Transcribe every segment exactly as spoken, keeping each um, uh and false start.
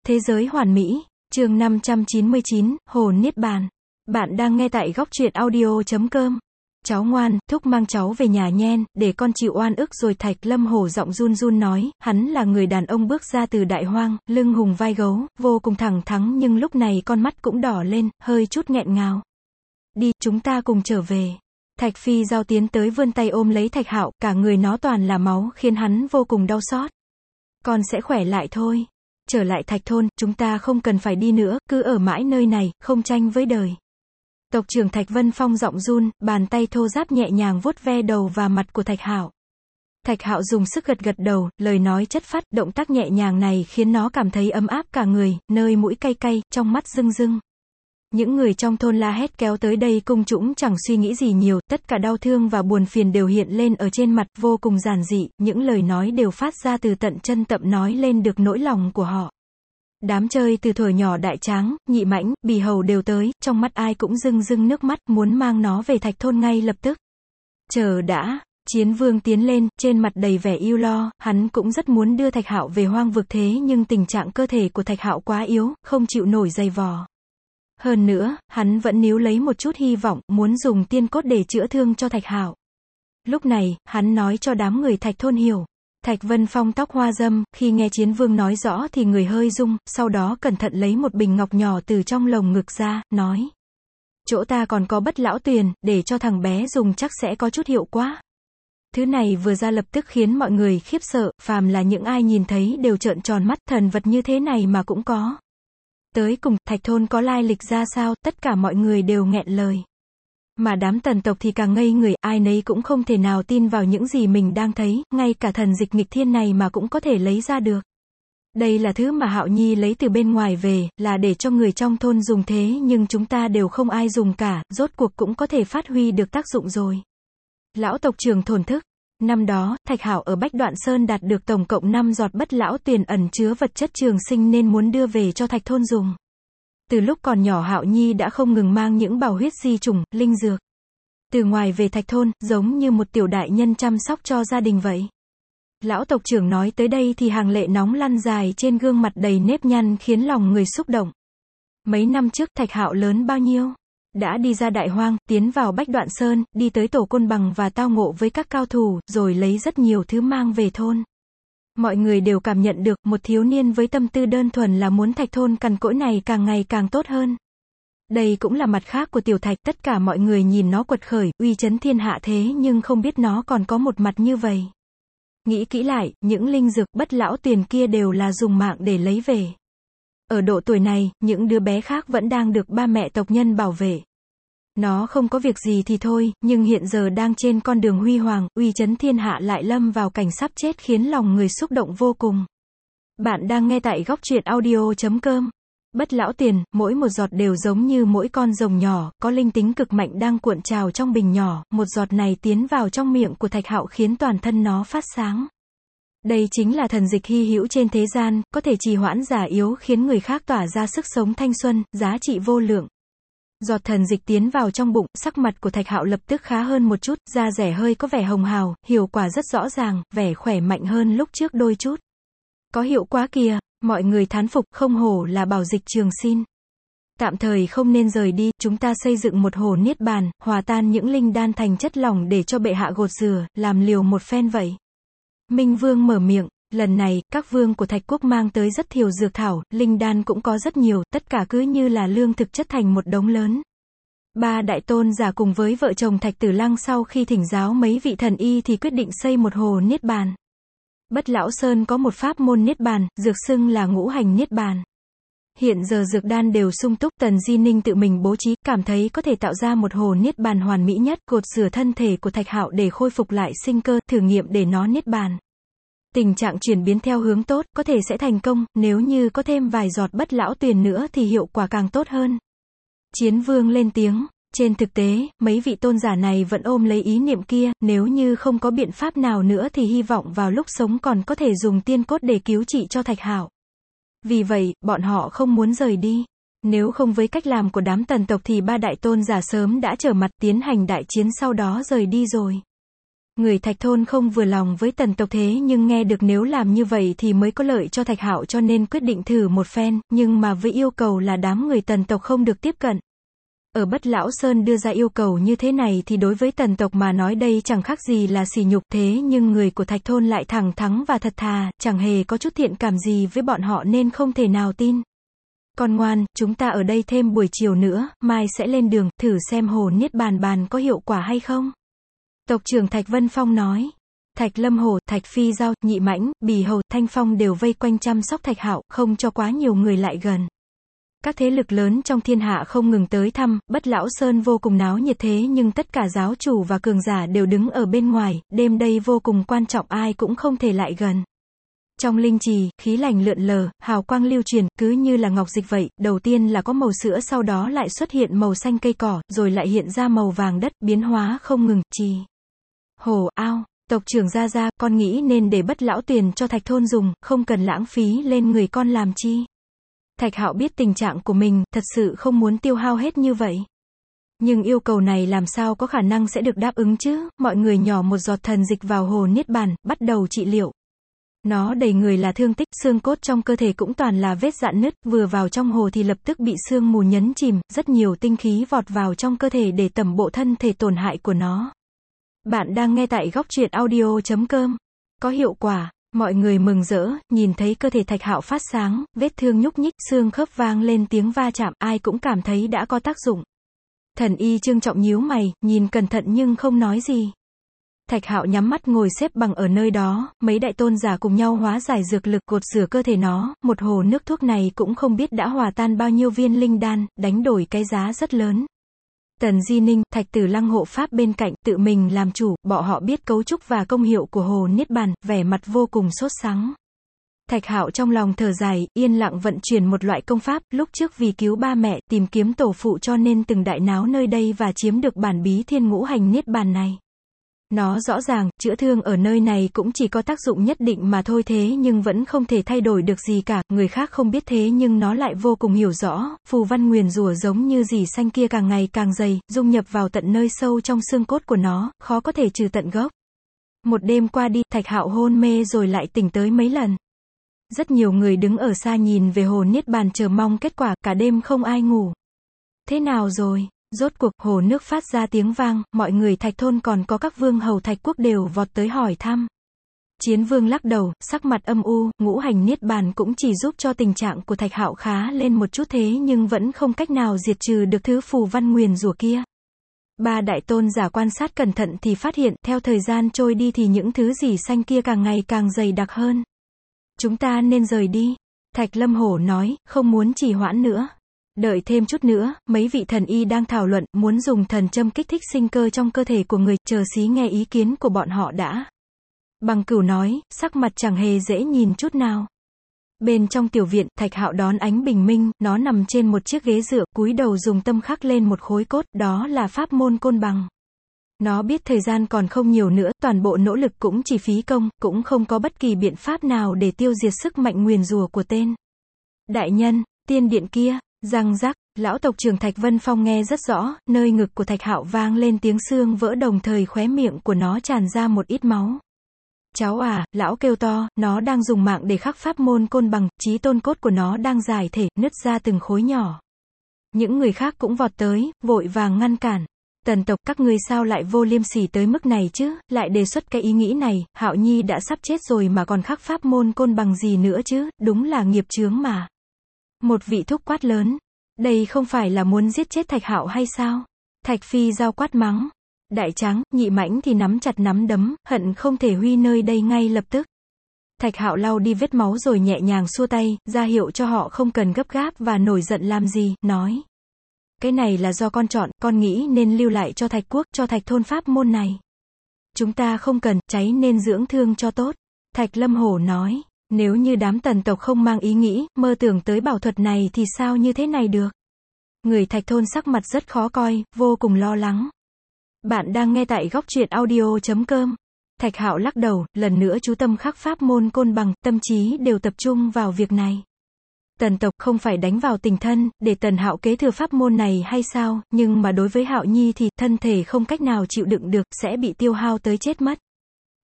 Thế giới hoàn mỹ, chương năm trăm chín mươi chín, Hồ Niết Bàn. Bạn đang nghe tại góc truyện audio chấm com. Cháu ngoan, thúc mang cháu về nhà nhen, để con chịu oan ức rồi. Thạch Lâm Hổ giọng run run nói, hắn là người đàn ông bước ra từ đại hoang, lưng hùng vai gấu, vô cùng thẳng thắn nhưng lúc này con mắt cũng đỏ lên, hơi chút nghẹn ngào. Đi, chúng ta cùng trở về. Thạch Phi Giao tiến tới vươn tay ôm lấy Thạch Hạo, cả người nó toàn là máu, khiến hắn vô cùng đau xót. Con sẽ khỏe lại thôi. Trở lại Thạch Thôn, chúng ta không cần phải đi nữa, cứ ở mãi nơi này, không tranh với đời. Tộc trưởng Thạch Vân Phong giọng run, bàn tay thô ráp nhẹ nhàng vuốt ve đầu và mặt của Thạch Hạo. Thạch Hạo dùng sức gật gật đầu, lời nói chất phác, động tác nhẹ nhàng này khiến nó cảm thấy ấm áp cả người, nơi mũi cay cay, trong mắt rưng rưng. Những người trong thôn la hét kéo tới đây cung trũng chẳng suy nghĩ gì nhiều, tất cả đau thương và buồn phiền đều hiện lên ở trên mặt, vô cùng giản dị, những lời nói đều phát ra từ tận chân tậm nói lên được nỗi lòng của họ. Đám chơi từ thuở nhỏ Đại Tráng, Nhị Mãnh, Bì Hầu đều tới, trong mắt ai cũng rưng rưng nước mắt, muốn mang nó về Thạch Thôn ngay lập tức. Chờ đã, Chiến Vương tiến lên, trên mặt đầy vẻ ưu lo, hắn cũng rất muốn đưa Thạch Hạo về hoang vực thế nhưng tình trạng cơ thể của Thạch Hạo quá yếu, không chịu nổi dày vò. Hơn nữa, hắn vẫn níu lấy một chút hy vọng, muốn dùng tiên cốt để chữa thương cho Thạch Hạo. Lúc này, hắn nói cho đám người Thạch Thôn hiểu. Thạch Vân Phong tóc hoa dâm, khi nghe Chiến Vương nói rõ thì người hơi rung, sau đó cẩn thận lấy một bình ngọc nhỏ từ trong lồng ngực ra, nói. Chỗ ta còn có Bất Lão Tuyền, để cho thằng bé dùng chắc sẽ có chút hiệu quả. Thứ này vừa ra lập tức khiến mọi người khiếp sợ, phàm là những ai nhìn thấy đều trợn tròn mắt, thần vật như thế này mà cũng có. Tới cùng, Thạch Thôn có lai lịch ra sao, tất cả mọi người đều nghẹn lời. Mà đám tần tộc thì càng ngây người, ai nấy cũng không thể nào tin vào những gì mình đang thấy, ngay cả thần dịch nghịch thiên này mà cũng có thể lấy ra được. Đây là thứ mà Hạo Nhi lấy từ bên ngoài về, là để cho người trong thôn dùng thế nhưng chúng ta đều không ai dùng cả, rốt cuộc cũng có thể phát huy được tác dụng rồi. Lão tộc trưởng thổn thức. Năm đó, Thạch Hạo ở Bách Đoạn Sơn đạt được tổng cộng năm giọt Bất Lão Tuyền ẩn chứa vật chất trường sinh nên muốn đưa về cho Thạch Thôn dùng. Từ lúc còn nhỏ Hạo Nhi đã không ngừng mang những bảo huyết di trùng, linh dược. Từ ngoài về Thạch Thôn, giống như một tiểu đại nhân chăm sóc cho gia đình vậy. Lão tộc trưởng nói tới đây thì hàng lệ nóng lăn dài trên gương mặt đầy nếp nhăn khiến lòng người xúc động. Mấy năm trước Thạch Hạo lớn bao nhiêu? Đã đi ra đại hoang, tiến vào Bách Đoạn Sơn, đi tới Tổ Côn Bằng và tao ngộ với các cao thủ, rồi lấy rất nhiều thứ mang về thôn. Mọi người đều cảm nhận được, một thiếu niên với tâm tư đơn thuần là muốn Thạch Thôn cằn cỗi này càng ngày càng tốt hơn. Đây cũng là mặt khác của Tiểu Thạch, tất cả mọi người nhìn nó quật khởi, uy chấn thiên hạ thế nhưng không biết nó còn có một mặt như vậy. Nghĩ kỹ lại, những linh dược Bất Lão Tuyền kia đều là dùng mạng để lấy về. Ở độ tuổi này, những đứa bé khác vẫn đang được ba mẹ tộc nhân bảo vệ. Nó không có việc gì thì thôi, nhưng hiện giờ đang trên con đường huy hoàng, uy chấn thiên hạ lại lâm vào cảnh sắp chết khiến lòng người xúc động vô cùng. Bạn đang nghe tại góc truyện audio chấm com. Bất Lão Tuyền, mỗi một giọt đều giống như mỗi con rồng nhỏ, có linh tính cực mạnh đang cuộn trào trong bình nhỏ, một giọt này tiến vào trong miệng của Thạch Hạo khiến toàn thân nó phát sáng. Đây chính là thần dịch hy hữu trên thế gian, có thể trì hoãn già yếu khiến người khác tỏa ra sức sống thanh xuân, giá trị vô lượng. Giọt thần dịch tiến vào trong bụng, sắc mặt của Thạch Hạo lập tức khá hơn một chút, da rẻ hơi có vẻ hồng hào, hiệu quả rất rõ ràng, vẻ khỏe mạnh hơn lúc trước đôi chút. Có hiệu quả kìa, mọi người thán phục, không hổ là bảo dịch trường sinh. Tạm thời không nên rời đi, chúng ta xây dựng một hồ niết bàn, hòa tan những linh đan thành chất lỏng để cho bệ hạ gột rửa, làm liều một phen vậy. Minh Vương mở miệng, lần này, các vương của Thạch Quốc mang tới rất nhiều dược thảo, linh đan cũng có rất nhiều, tất cả cứ như là lương thực chất thành một đống lớn. Ba đại tôn giả cùng với vợ chồng Thạch Tử Lăng sau khi thỉnh giáo mấy vị thần y thì quyết định xây một hồ niết bàn. Bất Lão Sơn có một pháp môn niết bàn, dược xưng là ngũ hành niết bàn. Hiện giờ dược đan đều sung túc, Tần Di Ninh tự mình bố trí, cảm thấy có thể tạo ra một hồ niết bàn hoàn mỹ nhất, gột rửa thân thể của Thạch Hạo để khôi phục lại sinh cơ, thử nghiệm để nó niết bàn. Tình trạng chuyển biến theo hướng tốt, có thể sẽ thành công, nếu như có thêm vài giọt Bất Lão Tuyền nữa thì hiệu quả càng tốt hơn. Chiến Vương lên tiếng, trên thực tế, mấy vị tôn giả này vẫn ôm lấy ý niệm kia, nếu như không có biện pháp nào nữa thì hy vọng vào lúc sống còn có thể dùng tiên cốt để cứu trị cho Thạch Hạo. Vì vậy, bọn họ không muốn rời đi. Nếu không với cách làm của đám tần tộc thì ba đại tôn giả sớm đã trở mặt tiến hành đại chiến sau đó rời đi rồi. Người Thạch thôn không vừa lòng với Tần tộc thế nhưng nghe được nếu làm như vậy thì mới có lợi cho Thạch Hạo cho nên quyết định thử một phen, nhưng mà với yêu cầu là đám người Tần tộc không được tiếp cận. Ở Bất Lão Sơn đưa ra yêu cầu như thế này thì đối với Tần tộc mà nói đây chẳng khác gì là sỉ nhục, thế nhưng người của Thạch thôn lại thẳng thắn và thật thà, chẳng hề có chút thiện cảm gì với bọn họ nên không thể nào tin. Con ngoan, chúng ta ở đây thêm buổi chiều nữa, mai sẽ lên đường, thử xem hồ niết bàn bàn có hiệu quả hay không. Tộc trưởng Thạch Vân Phong nói. Thạch Lâm Hổ, Thạch Phi Giao, Nhị Mãnh, Bì Hầu, Thanh Phong đều vây quanh chăm sóc Thạch Hạo, không cho quá nhiều người lại gần. Các thế lực lớn trong thiên hạ không ngừng tới thăm, Bất Lão Sơn vô cùng náo nhiệt thế nhưng tất cả giáo chủ và cường giả đều đứng ở bên ngoài, đêm đây vô cùng quan trọng ai cũng không thể lại gần. Trong linh trì, khí lành lượn lờ, hào quang lưu truyền, cứ như là ngọc dịch vậy, đầu tiên là có màu sữa sau đó lại xuất hiện màu xanh cây cỏ, rồi lại hiện ra màu vàng đất, biến hóa không ngừng, trì. Hồ, ao, tộc trưởng Gia Gia, con nghĩ nên để Bất Lão Tuyền cho Thạch thôn dùng, không cần lãng phí lên người con làm chi. Thạch Hạo biết tình trạng của mình, thật sự không muốn tiêu hao hết như vậy. Nhưng yêu cầu này làm sao có khả năng sẽ được đáp ứng chứ, mọi người nhỏ một giọt thần dịch vào hồ niết bàn, bắt đầu trị liệu. Nó đầy người là thương tích, xương cốt trong cơ thể cũng toàn là vết rạn nứt, vừa vào trong hồ thì lập tức bị sương mù nhấn chìm, rất nhiều tinh khí vọt vào trong cơ thể để tẩm bộ thân thể tổn hại của nó. Bạn đang nghe tại góc truyện audio chấm com. Có hiệu quả, mọi người mừng rỡ, nhìn thấy cơ thể Thạch Hạo phát sáng, vết thương nhúc nhích, xương khớp vang lên tiếng va chạm, ai cũng cảm thấy đã có tác dụng. Thần y Trương Trọng nhíu mày, nhìn cẩn thận nhưng không nói gì. Thạch Hạo nhắm mắt ngồi xếp bằng ở nơi đó, mấy đại tôn giả cùng nhau hóa giải dược lực gột rửa cơ thể nó, một hồ nước thuốc này cũng không biết đã hòa tan bao nhiêu viên linh đan, đánh đổi cái giá rất lớn. Tần Di Ninh, Thạch Tử Lăng hộ pháp bên cạnh, tự mình làm chủ, bọn họ biết cấu trúc và công hiệu của hồ niết bàn, vẻ mặt vô cùng sốt sắng. Thạch Hạo trong lòng thở dài, yên lặng vận chuyển một loại công pháp, lúc trước vì cứu ba mẹ, tìm kiếm tổ phụ cho nên từng đại náo nơi đây và chiếm được bản bí thiên ngũ hành niết bàn này. Nó rõ ràng, chữa thương ở nơi này cũng chỉ có tác dụng nhất định mà thôi thế nhưng vẫn không thể thay đổi được gì cả, người khác không biết thế nhưng nó lại vô cùng hiểu rõ, phù văn nguyền rủa giống như rỉ xanh kia càng ngày càng dày, dung nhập vào tận nơi sâu trong xương cốt của nó, khó có thể trừ tận gốc. Một đêm qua đi, Thạch Hạo hôn mê rồi lại tỉnh tới mấy lần. Rất nhiều người đứng ở xa nhìn về hồ niết bàn chờ mong kết quả, cả đêm không ai ngủ. Thế nào rồi? Rốt cuộc, hồ nước phát ra tiếng vang, mọi người Thạch thôn còn có các vương hầu Thạch quốc đều vọt tới hỏi thăm. Chiến vương lắc đầu, sắc mặt âm u, ngũ hành niết bàn cũng chỉ giúp cho tình trạng của Thạch Hạo khá lên một chút thế nhưng vẫn không cách nào diệt trừ được thứ phù văn nguyền rủa kia. Ba đại tôn giả quan sát cẩn thận thì phát hiện, theo thời gian trôi đi thì những thứ rỉ xanh kia càng ngày càng dày đặc hơn. Chúng ta nên rời đi. Thạch Lâm Hổ nói, không muốn trì hoãn nữa. Đợi thêm chút nữa, mấy vị thần y đang thảo luận, muốn dùng thần châm kích thích sinh cơ trong cơ thể của người, chờ xí nghe ý kiến của bọn họ đã. Bằng Cửu nói, sắc mặt chẳng hề dễ nhìn chút nào. Bên trong tiểu viện, Thạch Hạo đón ánh bình minh, nó nằm trên một chiếc ghế dựa, cúi đầu dùng tâm khắc lên một khối cốt, đó là pháp môn côn bằng. Nó biết thời gian còn không nhiều nữa, toàn bộ nỗ lực cũng chỉ phí công, cũng không có bất kỳ biện pháp nào để tiêu diệt sức mạnh nguyền rủa của tên. Đại nhân, tiên điện kia. Răng rắc, lão tộc trưởng Thạch Vân Phong nghe rất rõ, nơi ngực của Thạch Hạo vang lên tiếng xương vỡ đồng thời khóe miệng của nó tràn ra một ít máu. Cháu à, lão kêu to, nó đang dùng mạng để khắc pháp môn côn bằng, chí tôn cốt của nó đang giải thể, nứt ra từng khối nhỏ. Những người khác cũng vọt tới, vội vàng ngăn cản. Tần tộc các ngươi sao lại vô liêm sỉ tới mức này chứ, lại đề xuất cái ý nghĩ này, Hạo Nhi đã sắp chết rồi mà còn khắc pháp môn côn bằng gì nữa chứ, đúng là nghiệp chướng mà. Một vị thúc quát lớn, đây không phải là muốn giết chết Thạch Hạo hay sao? Thạch Phi Giao quát mắng. Đại Tráng, Nhị Mãnh thì nắm chặt nắm đấm, hận không thể huy nơi đây ngay lập tức. Thạch Hạo lau đi vết máu rồi nhẹ nhàng xua tay, ra hiệu cho họ không cần gấp gáp và nổi giận làm gì, nói. Cái này là do con chọn, con nghĩ nên lưu lại cho Thạch quốc, cho Thạch thôn pháp môn này. Chúng ta không cần, cháy nên dưỡng thương cho tốt. Thạch Lâm Hổ nói. Nếu như đám tần tộc không mang ý nghĩ, mơ tưởng tới bảo thuật này thì sao như thế này được? Người Thạch thôn sắc mặt rất khó coi, vô cùng lo lắng. Bạn đang nghe tại góc truyện audio chấm com. Thạch Hạo lắc đầu, lần nữa chú tâm khắc pháp môn côn bằng, tâm trí đều tập trung vào việc này. Tần tộc không phải đánh vào tình thân, để Tần Hạo kế thừa pháp môn này hay sao, nhưng mà đối với Hạo Nhi thì thân thể không cách nào chịu đựng được, sẽ bị tiêu hao tới chết mất.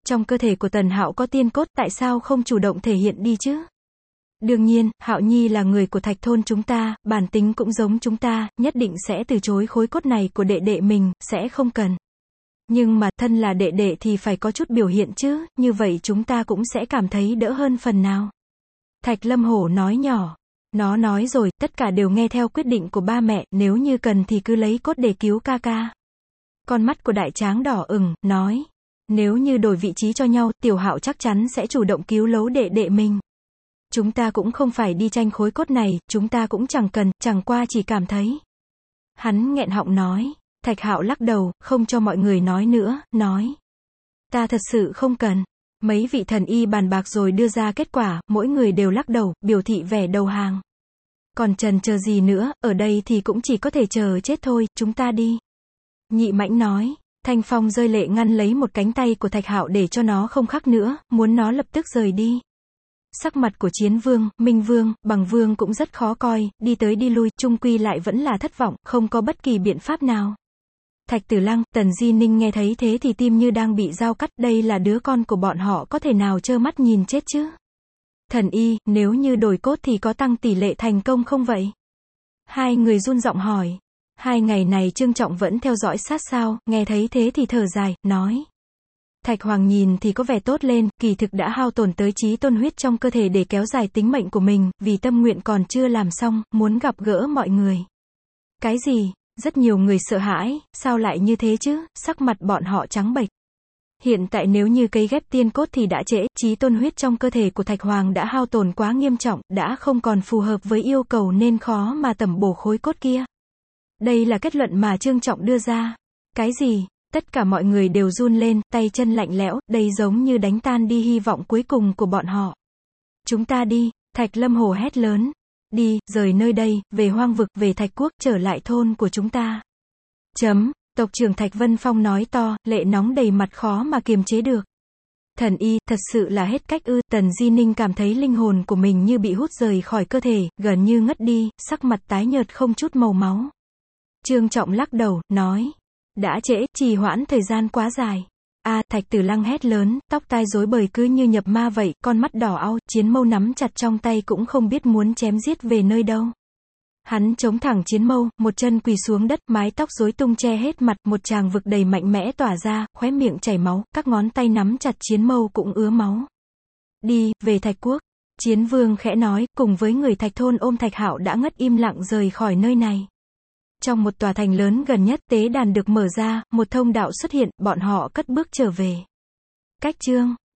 Trong cơ thể của Tần Hạo có tiên cốt, tại sao không chủ động thể hiện đi chứ? Đương nhiên, Hạo Nhi là người của Thạch thôn chúng ta, bản tính cũng giống chúng ta, nhất định sẽ từ chối khối cốt này của đệ đệ mình, sẽ không cần. Nhưng mà, thân là đệ đệ thì phải có chút biểu hiện chứ, như vậy chúng ta cũng sẽ cảm thấy đỡ hơn phần nào. Thạch Lâm Hổ nói nhỏ. Nó nói rồi, tất cả đều nghe theo quyết định của ba mẹ, nếu như cần thì cứ lấy cốt để cứu ca ca. Con mắt của đại tráng đỏ ửng, nói. Nếu như đổi vị trí cho nhau, Tiểu Hạo chắc chắn sẽ chủ động cứu lấu đệ đệ mình. Chúng ta cũng không phải đi tranh khối cốt này, chúng ta cũng chẳng cần, chẳng qua chỉ cảm thấy. Hắn nghẹn họng nói. Thạch Hạo lắc đầu, không cho mọi người nói nữa, nói. Ta thật sự không cần. Mấy vị thần y bàn bạc rồi đưa ra kết quả, mỗi người đều lắc đầu, biểu thị vẻ đầu hàng. Còn chần chờ gì nữa, ở đây thì cũng chỉ có thể chờ chết thôi, chúng ta đi. Nhị Mãnh nói. Thanh Phong rơi lệ ngăn lấy một cánh tay của Thạch Hạo để cho nó không khắc nữa, muốn nó lập tức rời đi. Sắc mặt của Chiến Vương, Minh Vương, Bằng Vương cũng rất khó coi, đi tới đi lui, chung quy lại vẫn là thất vọng, không có bất kỳ biện pháp nào. Thạch Tử Lăng, Tần Di Ninh nghe thấy thế thì tim như đang bị dao cắt, đây là đứa con của bọn họ có thể nào trơ mắt nhìn chết chứ? Thần y, nếu như đổi cốt thì có tăng tỷ lệ thành công không vậy? Hai người run giọng hỏi. Hai ngày này Trương Trọng vẫn theo dõi sát sao, nghe thấy thế thì thở dài, nói. Thạch Hoàng nhìn thì có vẻ tốt lên, kỳ thực đã hao tổn tới chí tôn huyết trong cơ thể để kéo dài tính mệnh của mình, vì tâm nguyện còn chưa làm xong, muốn gặp gỡ mọi người. Cái gì? Rất nhiều người sợ hãi, sao lại như thế chứ, sắc mặt bọn họ trắng bệch. Hiện tại nếu như cấy ghép tiên cốt thì đã trễ, chí tôn huyết trong cơ thể của Thạch Hoàng đã hao tổn quá nghiêm trọng, đã không còn phù hợp với yêu cầu nên khó mà tẩm bổ khối cốt kia. Đây là kết luận mà Trương Trọng đưa ra. Cái gì? Tất cả mọi người đều run lên, tay chân lạnh lẽo, đây giống như đánh tan đi hy vọng cuối cùng của bọn họ. Chúng ta đi, Thạch Lâm Hổ hét lớn. Đi, rời nơi đây, về hoang vực, về Thạch Quốc, trở lại thôn của chúng ta. Chấm, tộc trưởng Thạch Vân Phong nói to, lệ nóng đầy mặt khó mà kiềm chế được. Thần y, thật sự là hết cách ư, Tần Di Ninh cảm thấy linh hồn của mình như bị hút rời khỏi cơ thể, gần như ngất đi, sắc mặt tái nhợt không chút màu máu. Trương Trọng lắc đầu, nói. Đã trễ, trì hoãn thời gian quá dài. A, à, Thạch Tử Lăng hét lớn, tóc tai rối bời cứ như nhập ma vậy, con mắt đỏ au, chiến mâu nắm chặt trong tay cũng không biết muốn chém giết về nơi đâu. Hắn chống thẳng chiến mâu, một chân quỳ xuống đất, mái tóc rối tung che hết mặt, một tràng vực đầy mạnh mẽ tỏa ra, khóe miệng chảy máu, các ngón tay nắm chặt chiến mâu cũng ứa máu. Đi, về Thạch Quốc. Chiến Vương khẽ nói, cùng với người Thạch thôn ôm Thạch Hạo đã ngất im lặng rời khỏi nơi này. Trong một tòa thành lớn gần nhất, tế đàn được mở ra, một thông đạo xuất hiện, bọn họ cất bước trở về. Cách chương